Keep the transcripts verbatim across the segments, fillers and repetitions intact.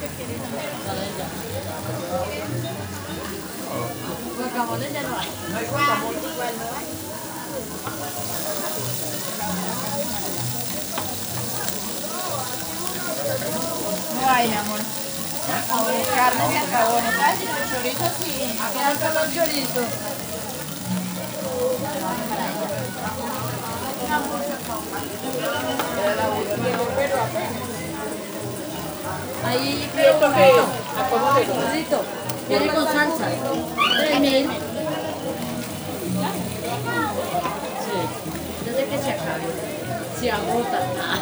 Guacamoles ya no hay. No hay guacamole igual, ¿no hay? No hay, mi amor. Carne se acabó, ¿no sabes? Si los chorizos sí. Quedan solo los chorizos. Ahí, pero poquito. ¿A cómo le Poquito. Viene con salsa. Tres mil. Sí. Desde que se acabe. Se agota.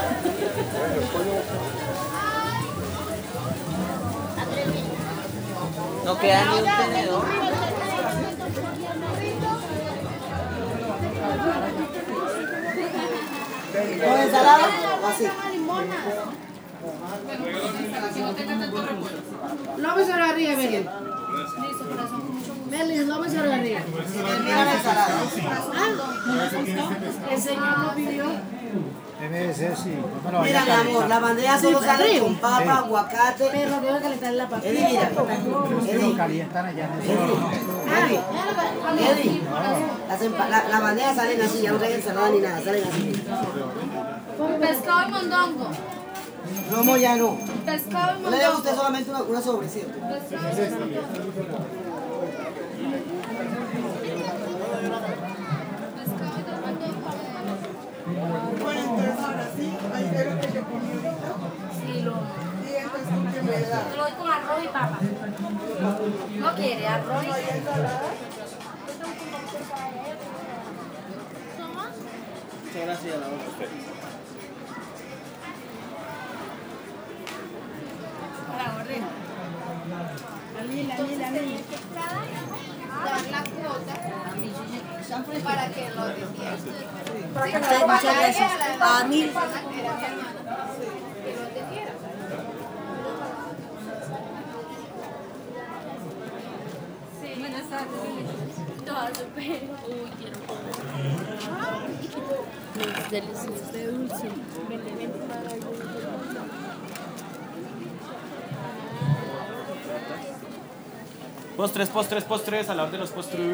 No queda ni un tenedor. ¿Con ensalada o así? Lómeselo arriba, Meli. Meli, lómeselo arriba. Termina la ensalada. Ah, el señor lo pidió. Debe ser, sí. No me lo vaya Mira, a mi amor, calentar. la bandeja solo Sí, sale frío. con papa, aguacate. Pero debe calentar la papa. Eddie, mira. Que lo Eddie, calientan allá en el Eddie, horno. Eddie, Eddie. Las empa- la, la bandeja salen así, ya no traen ensalada ni nada, salen así. Pescado y mondongo. Lomo ya no. Pescado y No le dé a mondongo. usted solamente una, una sobrecita. Pescado y mondongo. Pescado y mondongo. Bueno, entonces ahora sí, ahí ve lo que yo comí ahorita. Sí, lo. Y entonces con qué me da. Te lo doy con arroz y papa. ¿No quiere arroz y ¿Hay ensalada? Muchas gracias, la otra. dar la cuota para que lo defienda? Para que me muchas gracias. A mí. Sí, buenas tardes. Todo súper. Uy, quiero comer. Es delicioso. De dulce. Postres, postres, postres, a la hora de los postres.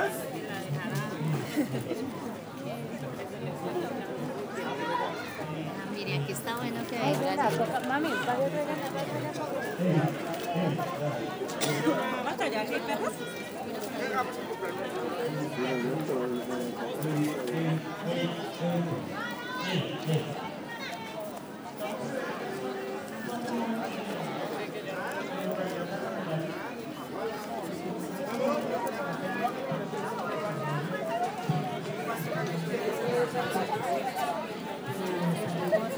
Mire, aquí está bueno que venga. Mami, ¿Basta ya? ¿Qué perros?